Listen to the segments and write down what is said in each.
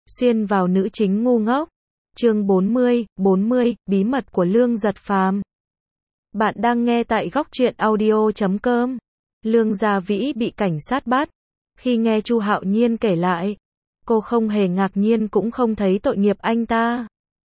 Xuyên vào nữ chính ngu ngốc. Chương 40, bí mật của Lương Giật Phàm. Bạn đang nghe tại góc truyện audio.com. Lương Gia Vĩ bị cảnh sát bắt. Khi nghe Chu Hạo Nhiên kể lại, cô không hề ngạc nhiên cũng không thấy tội nghiệp anh ta.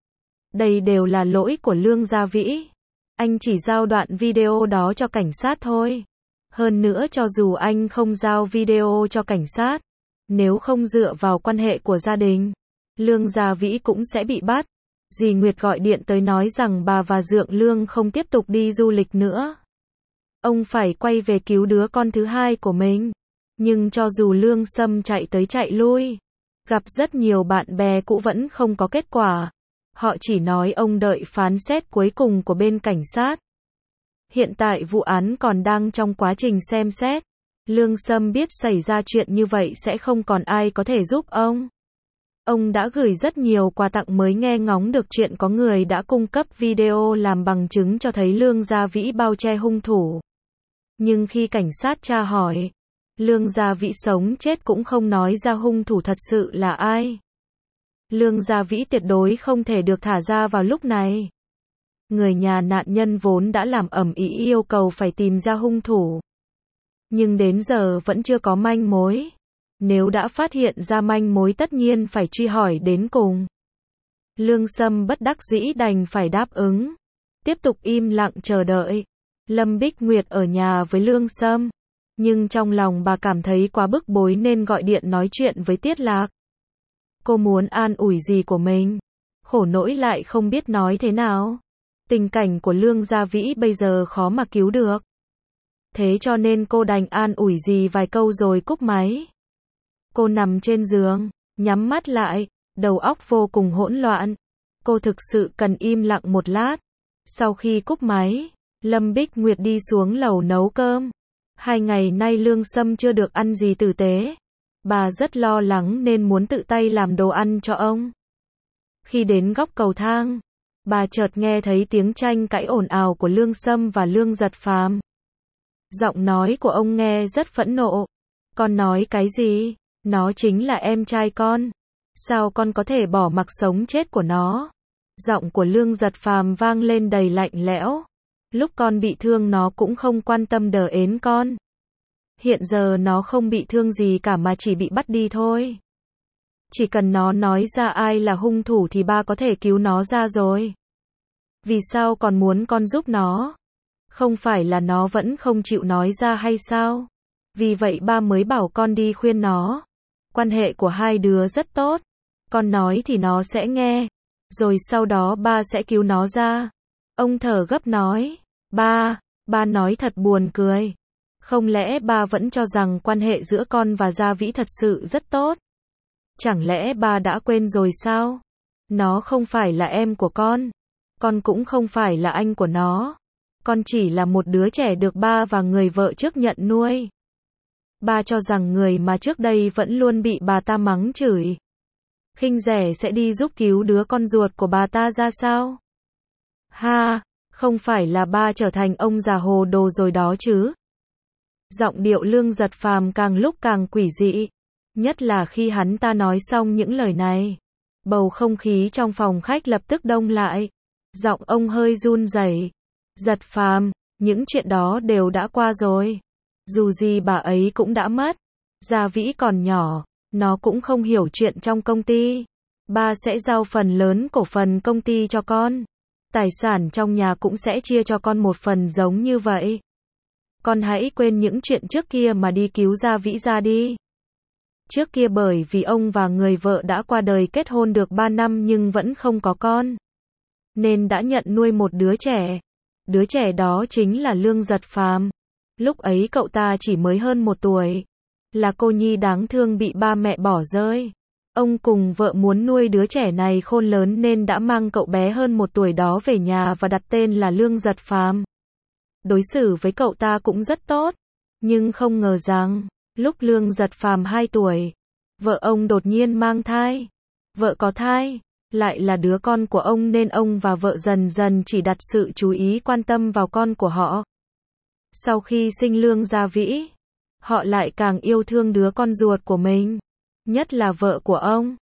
Đây đều là lỗi của Lương Gia Vĩ. Anh chỉ giao đoạn video đó cho cảnh sát thôi. Hơn nữa cho dù anh không giao video cho cảnh sát, nếu không dựa vào quan hệ của gia đình, Lương Gia Vĩ cũng sẽ bị bắt. Dì Nguyệt gọi điện tới nói rằng bà và Dượng Lương không tiếp tục đi du lịch nữa. Ông phải quay về cứu đứa con thứ hai của mình. Nhưng cho dù Lương Sâm chạy tới chạy lui, gặp rất nhiều bạn bè cũ vẫn không có kết quả. Họ chỉ nói ông đợi phán xét cuối cùng của bên cảnh sát. Hiện tại vụ án còn đang trong quá trình xem xét. Lương Sâm biết xảy ra chuyện như vậy sẽ không còn ai có thể giúp ông. Ông đã gửi rất nhiều quà tặng mới nghe ngóng được chuyện có người đã cung cấp video làm bằng chứng cho thấy Lương Gia Vĩ bao che hung thủ. Nhưng khi cảnh sát tra hỏi, Lương Gia Vĩ sống chết cũng không nói ra hung thủ thật sự là ai. Lương Gia Vĩ tuyệt đối không thể được thả ra vào lúc này. Người nhà nạn nhân vốn đã làm ầm ĩ yêu cầu phải tìm ra hung thủ. Nhưng đến giờ vẫn chưa có manh mối. Nếu đã phát hiện ra manh mối tất nhiên phải truy hỏi đến cùng. Lương Sâm bất đắc dĩ đành phải đáp ứng. Tiếp tục im lặng chờ đợi. Lâm Bích Nguyệt ở nhà với Lương Sâm. Nhưng trong lòng bà cảm thấy quá bức bối nên gọi điện nói chuyện với Tiết Lạc. Cô muốn an ủi dì của mình. Khổ nỗi lại không biết nói thế nào. Tình cảnh của Lương Gia Vĩ bây giờ khó mà cứu được. Thế cho nên cô đành an ủi dì vài câu rồi cúp máy. Cô nằm trên giường, nhắm mắt lại, đầu óc vô cùng hỗn loạn. Cô thực sự cần im lặng một lát. Sau khi cúp máy, Lâm Bích Nguyệt đi xuống lầu nấu cơm. 2 ngày nay Lương Sâm chưa được ăn gì tử tế. Bà rất lo lắng nên muốn tự tay làm đồ ăn cho ông. Khi đến góc cầu thang, bà chợt nghe thấy tiếng tranh cãi ồn ào của Lương Sâm và Lương Giật Phàm. Giọng nói của ông nghe rất phẫn nộ. Con nói cái gì? Nó chính là em trai con. Sao con có thể bỏ mặc sống chết của nó? Giọng của Lương Giật Phàm vang lên đầy lạnh lẽo. Lúc con bị thương nó cũng không quan tâm đờ ến con. Hiện giờ nó không bị thương gì cả mà chỉ bị bắt đi thôi. Chỉ cần nó nói ra ai là hung thủ thì ba có thể cứu nó ra rồi. Vì sao còn muốn con giúp nó? Không phải là nó vẫn không chịu nói ra hay sao? Vì vậy ba mới bảo con đi khuyên nó. Quan hệ của hai đứa rất tốt. Con nói thì nó sẽ nghe. Rồi sau đó ba sẽ cứu nó ra. Ông thở gấp nói. Ba nói thật buồn cười. Không lẽ ba vẫn cho rằng quan hệ giữa con và Gia Vĩ thật sự rất tốt? Chẳng lẽ ba đã quên rồi sao? Nó không phải là em của con cũng không phải là anh của nó. Con chỉ là một đứa trẻ được ba và người vợ trước nhận nuôi. Ba cho rằng người mà trước đây vẫn luôn bị bà ta mắng chửi, khinh rẻ sẽ đi giúp cứu đứa con ruột của bà ta ra sao? Ha, không phải là ba trở thành ông già hồ đồ rồi đó chứ? Giọng điệu Lương Giật Phàm càng lúc càng quỷ dị. Nhất là khi hắn ta nói xong những lời này. Bầu không khí trong phòng khách lập tức đông lại. Giọng ông hơi run rẩy. Giật Phàm, những chuyện đó đều đã qua rồi. Dù gì bà ấy cũng đã mất. Gia Vĩ còn nhỏ, nó cũng không hiểu chuyện trong công ty. Ba sẽ giao phần lớn cổ phần công ty cho con. Tài sản trong nhà cũng sẽ chia cho con một phần giống như vậy. Con hãy quên những chuyện trước kia mà đi cứu Gia Vĩ ra đi. Trước kia bởi vì ông và người vợ đã qua đời kết hôn được 3 năm nhưng vẫn không có con, nên đã nhận nuôi một đứa trẻ. Đứa trẻ đó chính là Lương Giật Phàm. Lúc ấy cậu ta chỉ mới hơn 1 tuổi. Là cô nhi đáng thương bị ba mẹ bỏ rơi. Ông cùng vợ muốn nuôi đứa trẻ này khôn lớn nên đã mang cậu bé hơn 1 tuổi đó về nhà và đặt tên là Lương Giật Phàm. Đối xử với cậu ta cũng rất tốt. Nhưng không ngờ rằng, lúc Lương Giật Phàm 2 tuổi, vợ ông đột nhiên mang thai. Vợ có thai lại là đứa con của ông nên ông và vợ dần dần chỉ đặt sự chú ý quan tâm vào con của họ. Sau khi sinh Lương Gia Vĩ, họ lại càng yêu thương đứa con ruột của mình, nhất là vợ của ông.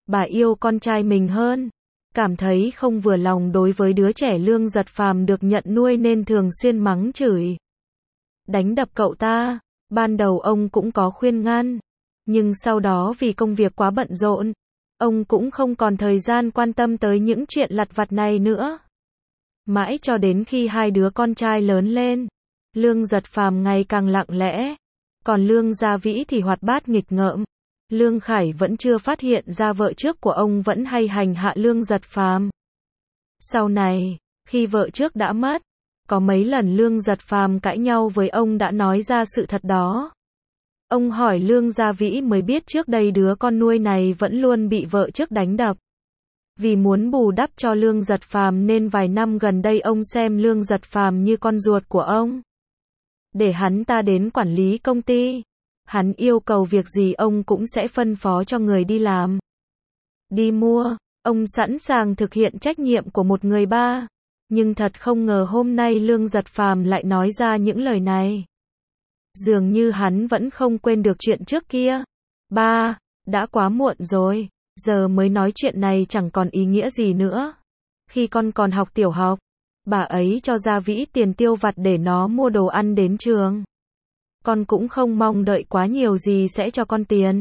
Bà yêu con trai mình hơn. Cảm thấy không vừa lòng đối với đứa trẻ Lương Giật Phàm được nhận nuôi nên thường xuyên mắng chửi, đánh đập cậu ta. Ban đầu ông cũng có khuyên ngăn, nhưng sau đó vì công việc quá bận rộn, ông cũng không còn thời gian quan tâm tới những chuyện lặt vặt này nữa. Mãi cho đến khi hai đứa con trai lớn lên, Lương Giật Phàm ngày càng lặng lẽ, còn Lương Gia Vĩ thì hoạt bát nghịch ngợm. Lương Khải vẫn chưa phát hiện ra vợ trước của ông vẫn hay hành hạ Lương Giật Phàm. Sau này, khi vợ trước đã mất, có mấy lần Lương Giật Phàm cãi nhau với ông đã nói ra sự thật đó. Ông hỏi Lương Gia Vĩ mới biết trước đây đứa con nuôi này vẫn luôn bị vợ trước đánh đập. Vì muốn bù đắp cho Lương Giật Phàm nên vài năm gần đây ông xem Lương Giật Phàm như con ruột của ông, để hắn ta đến quản lý công ty. Hắn yêu cầu việc gì ông cũng sẽ phân phó cho người đi làm, đi mua. Ông sẵn sàng thực hiện trách nhiệm của một người ba. Nhưng thật không ngờ hôm nay Lương Giật Phàm lại nói ra những lời này. Dường như hắn vẫn không quên được chuyện trước kia. Ba, đã quá muộn rồi, giờ mới nói chuyện này chẳng còn ý nghĩa gì nữa. Khi con còn học tiểu học, bà ấy cho Gia Vĩ tiền tiêu vặt để nó mua đồ ăn đến trường. Con cũng không mong đợi quá nhiều gì sẽ cho con tiền.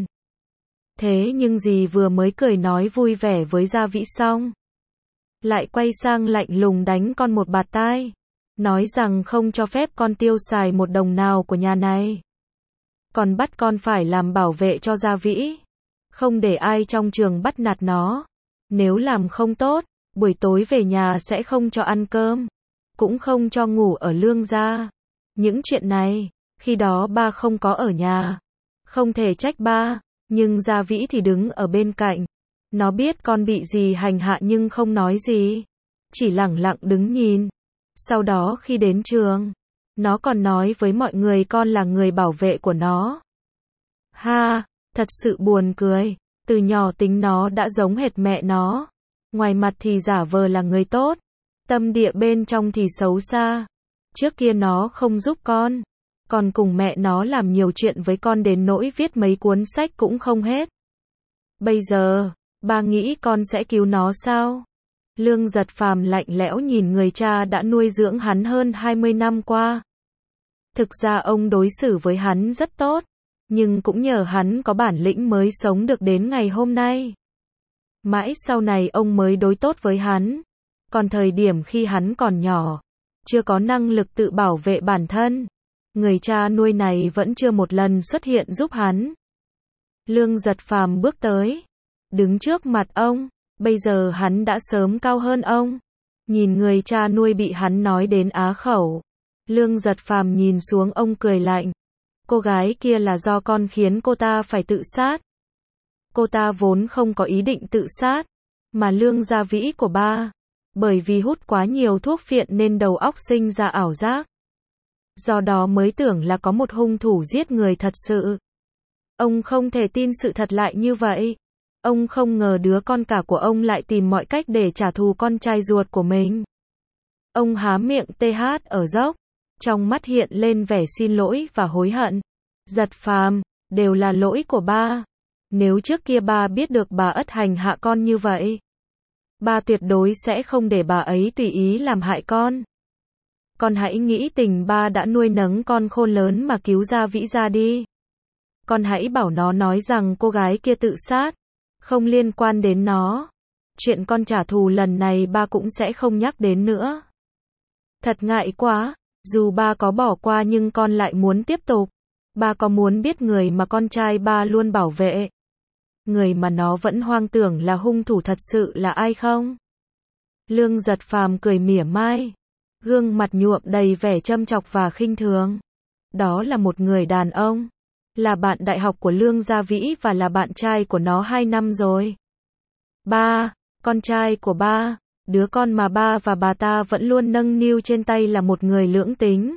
Thế nhưng dì vừa mới cười nói vui vẻ với Gia Vĩ xong, lại quay sang lạnh lùng đánh con một bạt tai, nói rằng không cho phép con tiêu xài một đồng nào của nhà này. Còn bắt con phải làm bảo vệ cho Gia Vĩ, không để ai trong trường bắt nạt nó. Nếu làm không tốt, buổi tối về nhà sẽ không cho ăn cơm, cũng không cho ngủ ở Lương gia. Những chuyện này, khi đó ba không có ở nhà, không thể trách ba, nhưng Gia Vĩ thì đứng ở bên cạnh. Nó biết con bị dì hành hạ nhưng không nói gì, chỉ lẳng lặng đứng nhìn. Sau đó khi đến trường, nó còn nói với mọi người con là người bảo vệ của nó. Ha, thật sự buồn cười, từ nhỏ tính nó đã giống hệt mẹ nó. Ngoài mặt thì giả vờ là người tốt, tâm địa bên trong thì xấu xa. Trước kia nó không giúp con, còn cùng mẹ nó làm nhiều chuyện với con đến nỗi viết mấy cuốn sách cũng không hết. Bây giờ, ba nghĩ con sẽ cứu nó sao? Lương Giật Phàm lạnh lẽo nhìn người cha đã nuôi dưỡng hắn hơn 20 năm qua. Thực ra ông đối xử với hắn rất tốt, nhưng cũng nhờ hắn có bản lĩnh mới sống được đến ngày hôm nay. Mãi sau này ông mới đối tốt với hắn. Còn thời điểm khi hắn còn nhỏ, chưa có năng lực tự bảo vệ bản thân, người cha nuôi này vẫn chưa một lần xuất hiện giúp hắn. Lương Giật Phàm bước tới, đứng trước mặt ông. Bây giờ hắn đã sớm cao hơn ông. Nhìn người cha nuôi bị hắn nói đến á khẩu, Lương Giật Phàm nhìn xuống ông cười lạnh. Cô gái kia là do con khiến cô ta phải tự sát. Cô ta vốn không có ý định tự sát, mà Lương Gia Vĩ của ba, bởi vì hút quá nhiều thuốc phiện nên đầu óc sinh ra ảo giác. Do đó mới tưởng là có một hung thủ giết người thật sự. Ông không thể tin sự thật lại như vậy. Ông không ngờ đứa con cả của ông lại tìm mọi cách để trả thù con trai ruột của mình. Ông há miệng TH ở dốc, trong mắt hiện lên vẻ xin lỗi và hối hận. Giật Phàm, đều là lỗi của ba. Nếu trước kia ba biết được bà ất hành hạ con như vậy, ba tuyệt đối sẽ không để bà ấy tùy ý làm hại con. Con hãy nghĩ tình ba đã nuôi nấng con khôn lớn mà cứu Gia Vĩ ra đi. Con hãy bảo nó nói rằng cô gái kia tự sát, không liên quan đến nó. Chuyện con trả thù lần này ba cũng sẽ không nhắc đến nữa. Thật ngại quá, dù ba có bỏ qua nhưng con lại muốn tiếp tục. Ba có muốn biết người mà con trai ba luôn bảo vệ, người mà nó vẫn hoang tưởng là hung thủ thật sự là ai không? Lương Giật Phàm cười mỉa mai, gương mặt nhuộm đầy vẻ châm chọc và khinh thường. Đó là một người đàn ông, là bạn đại học của Lương Gia Vĩ và là bạn trai của nó 2 năm rồi. Ba, con trai của ba, đứa con mà ba và bà ta vẫn luôn nâng niu trên tay là một người lưỡng tính.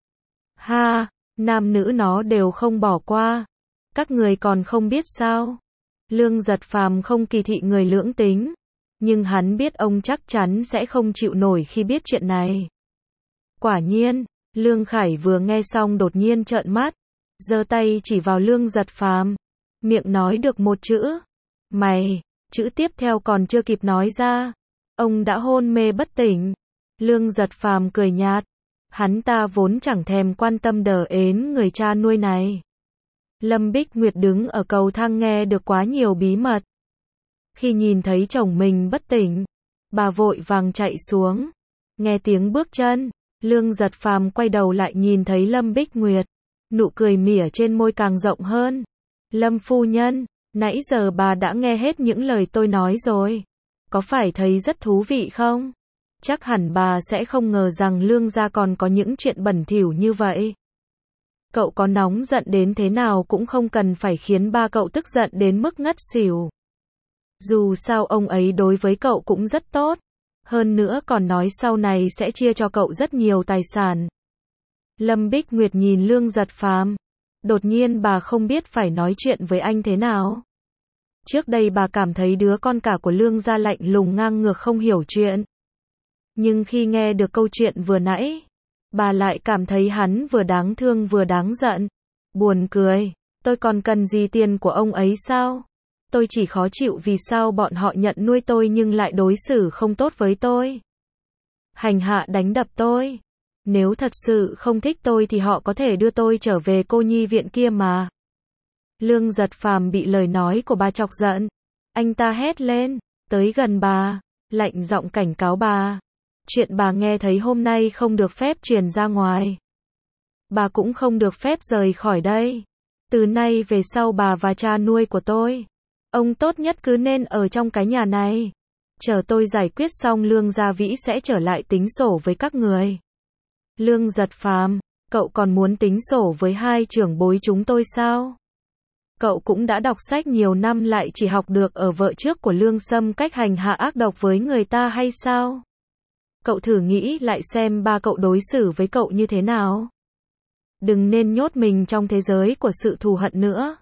Ha, nam nữ nó đều không bỏ qua. Các người còn không biết sao? Lương Giật Phàm không kỳ thị người lưỡng tính, nhưng hắn biết ông chắc chắn sẽ không chịu nổi khi biết chuyện này. Quả nhiên, Lương Khải vừa nghe xong đột nhiên trợn mắt, giơ tay chỉ vào Lương Giật Phàm, miệng nói được một chữ: "Mày." Chữ tiếp theo còn chưa kịp nói ra, ông đã hôn mê bất tỉnh. Lương Giật Phàm cười nhạt. Hắn ta vốn chẳng thèm quan tâm đờ ến người cha nuôi này. Lâm Bích Nguyệt đứng ở cầu thang nghe được quá nhiều bí mật. Khi nhìn thấy chồng mình bất tỉnh, bà vội vàng chạy xuống. Nghe tiếng bước chân, Lương Giật Phàm quay đầu lại nhìn thấy Lâm Bích Nguyệt. Nụ cười mỉa trên môi càng rộng hơn. Lâm phu nhân, nãy giờ bà đã nghe hết những lời tôi nói rồi. Có phải thấy rất thú vị không? Chắc hẳn bà sẽ không ngờ rằng Lương gia còn có những chuyện bẩn thỉu như vậy. Cậu có nóng giận đến thế nào cũng không cần phải khiến ba cậu tức giận đến mức ngất xỉu. Dù sao ông ấy đối với cậu cũng rất tốt. Hơn nữa còn nói sau này sẽ chia cho cậu rất nhiều tài sản. Lâm Bích Nguyệt nhìn Lương Giật Phàm. Đột nhiên bà không biết phải nói chuyện với anh thế nào. Trước đây bà cảm thấy đứa con cả của Lương gia lạnh lùng ngang ngược không hiểu chuyện. Nhưng khi nghe được câu chuyện vừa nãy, bà lại cảm thấy hắn vừa đáng thương vừa đáng giận. Buồn cười, tôi còn cần gì tiền của ông ấy sao? Tôi chỉ khó chịu vì sao bọn họ nhận nuôi tôi nhưng lại đối xử không tốt với tôi. Hành hạ đánh đập tôi. Nếu thật sự không thích tôi thì họ có thể đưa tôi trở về cô nhi viện kia mà. Lương Giật Phàm bị lời nói của bà chọc giận. Anh ta hét lên, tới gần bà, lạnh giọng cảnh cáo bà. Chuyện bà nghe thấy hôm nay không được phép truyền ra ngoài. Bà cũng không được phép rời khỏi đây. Từ nay về sau bà và cha nuôi của tôi, ông tốt nhất cứ nên ở trong cái nhà này. Chờ tôi giải quyết xong Lương Gia Vĩ sẽ trở lại tính sổ với các người. Lương Giật Phàm, cậu còn muốn tính sổ với hai trưởng bối chúng tôi sao? Cậu cũng đã đọc sách nhiều năm lại chỉ học được ở vợ trước của Lương Sâm cách hành hạ ác độc với người ta hay sao? Cậu thử nghĩ lại xem ba cậu đối xử với cậu như thế nào. Đừng nên nhốt mình trong thế giới của sự thù hận nữa.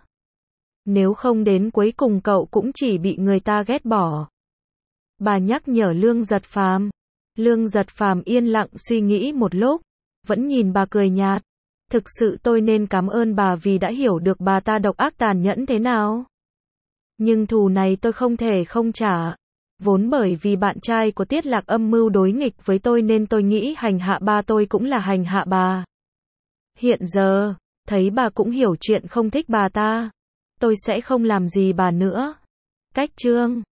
Nếu không đến cuối cùng cậu cũng chỉ bị người ta ghét bỏ. Bà nhắc nhở Lương Giật Phàm. Lương Giật Phàm yên lặng suy nghĩ một lúc, vẫn nhìn bà cười nhạt. Thực sự tôi nên cảm ơn bà vì đã hiểu được bà ta độc ác tàn nhẫn thế nào. Nhưng thù này tôi không thể không trả. Vốn bởi vì bạn trai của Tiết Lạc âm mưu đối nghịch với tôi nên tôi nghĩ hành hạ ba tôi cũng là hành hạ bà. Hiện giờ, thấy bà cũng hiểu chuyện không thích bà ta, tôi sẽ không làm gì bà nữa. Cách chương